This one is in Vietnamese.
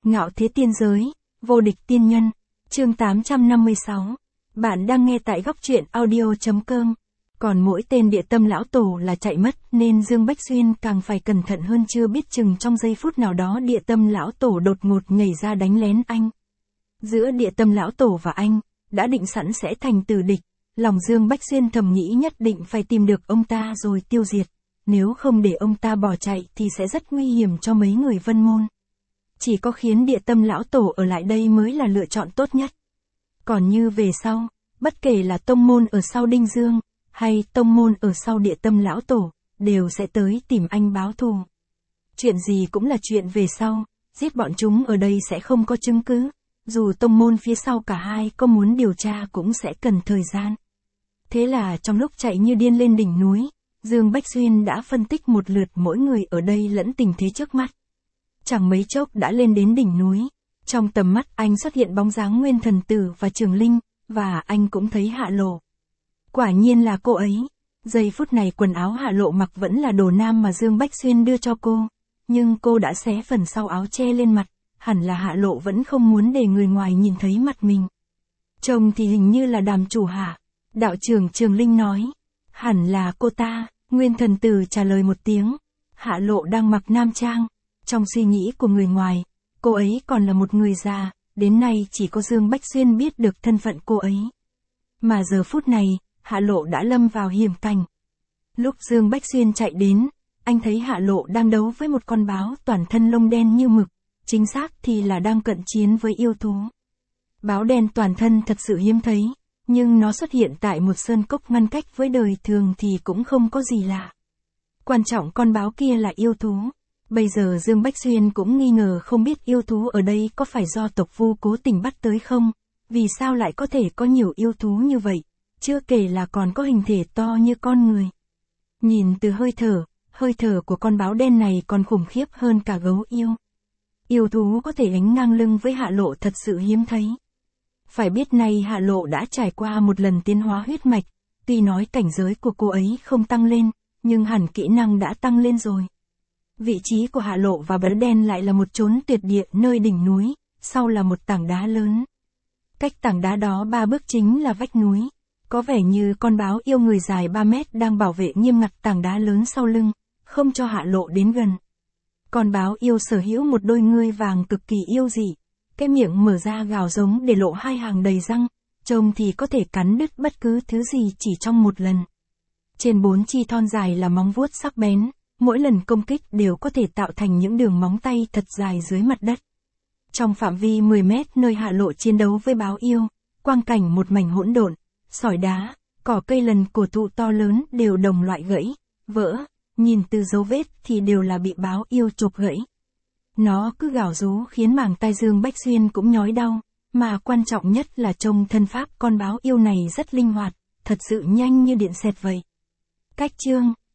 Ngạo thế tiên giới, vô địch tiên nhân, chương 856. Bạn đang nghe tại góc truyện audio.com. Còn mỗi tên địa tâm lão tổ là chạy mất nên Dương Bách Xuyên càng phải cẩn thận hơn, chưa biết chừng trong giây phút nào đó địa tâm lão tổ đột ngột nhảy ra đánh lén anh. Giữa địa tâm lão tổ và anh, đã định sẵn sẽ thành tử địch, lòng Dương Bách Xuyên thầm nghĩ nhất định phải tìm được ông ta rồi tiêu diệt, nếu không để ông ta bỏ chạy thì sẽ rất nguy hiểm cho mấy người Vân Môn. Chỉ có khiến địa tâm lão tổ ở lại đây mới là lựa chọn tốt nhất. Còn như về sau, bất kể là tông môn ở sau Đinh Dương, hay tông môn ở sau địa tâm lão tổ, đều sẽ tới tìm anh báo thù. Chuyện gì cũng là chuyện về sau, giết bọn chúng ở đây sẽ không có chứng cứ, dù tông môn phía sau cả hai có muốn điều tra cũng sẽ cần thời gian. Thế là trong lúc chạy như điên lên đỉnh núi, Dương Bách Xuyên đã phân tích một lượt mỗi người ở đây lẫn tình thế trước mắt. Chẳng mấy chốc đã lên đến đỉnh núi, trong tầm mắt anh xuất hiện bóng dáng Nguyên Thần Tử và Trường Linh, và anh cũng thấy Hạ Lộ. Quả nhiên là cô ấy. Giây phút này quần áo Hạ Lộ mặc vẫn là đồ nam mà Dương Bách Xuyên đưa cho cô, nhưng cô đã xé phần sau áo che lên mặt, hẳn là Hạ Lộ vẫn không muốn để người ngoài nhìn thấy mặt mình. Trông thì hình như là Đàm chủ hả? Đạo trưởng Trường Linh nói. Hẳn là cô ta, Nguyên Thần Tử trả lời một tiếng. Hạ Lộ đang mặc nam trang. Trong suy nghĩ của người ngoài, cô ấy còn là một người già, đến nay chỉ có Dương Bách Xuyên biết được thân phận cô ấy. Mà giờ phút này, Hạ Lộ đã lâm vào hiểm cảnh. Lúc Dương Bách Xuyên chạy đến, anh thấy Hạ Lộ đang đấu với một con báo toàn thân lông đen như mực, chính xác thì là đang cận chiến với yêu thú. Báo đen toàn thân thật sự hiếm thấy, nhưng nó xuất hiện tại một sơn cốc ngăn cách với đời thường thì cũng không có gì lạ. Quan trọng con báo kia là yêu thú. Bây giờ Dương Bách Xuyên cũng nghi ngờ không biết yêu thú ở đây có phải do tộc Vu cố tình bắt tới không, vì sao lại có thể có nhiều yêu thú như vậy, chưa kể là còn có hình thể to như con người. Nhìn từ hơi thở của con báo đen này còn khủng khiếp hơn cả gấu yêu. Yêu thú có thể gánh ngang lưng với Hạ Lộ thật sự hiếm thấy. Phải biết nay Hạ Lộ đã trải qua một lần tiến hóa huyết mạch, tuy nói cảnh giới của cô ấy không tăng lên, nhưng hẳn kỹ năng đã tăng lên rồi. Vị trí của Hạ Lộ và báo đen lại là một chốn tuyệt địa nơi đỉnh núi, sau là một tảng đá lớn. Cách tảng đá đó 3 bước chính là vách núi, có vẻ như con báo yêu người dài 3 mét đang bảo vệ nghiêm ngặt tảng đá lớn sau lưng, không cho Hạ Lộ đến gần. Con báo yêu sở hữu một đôi ngươi vàng cực kỳ yêu dị, cái miệng mở ra gào giống để lộ 2 hàng đầy răng, trông thì có thể cắn đứt bất cứ thứ gì chỉ trong một lần. Trên 4 chi thon dài là móng vuốt sắc bén. Mỗi lần công kích đều có thể tạo thành những đường móng tay thật dài dưới mặt đất. Trong phạm vi 10 mét nơi Hạ Lộ chiến đấu với báo yêu, quang cảnh một mảnh hỗn độn, sỏi đá, cỏ cây lần cổ thụ to lớn đều đồng loại gãy, vỡ, nhìn từ dấu vết thì đều là bị báo yêu chộp gãy. Nó cứ gào rú khiến màng tai Dương Bách Xuyên cũng nhói đau, mà quan trọng nhất là trông thân pháp con báo yêu này rất linh hoạt, thật sự nhanh như điện xẹt vậy. Cách chương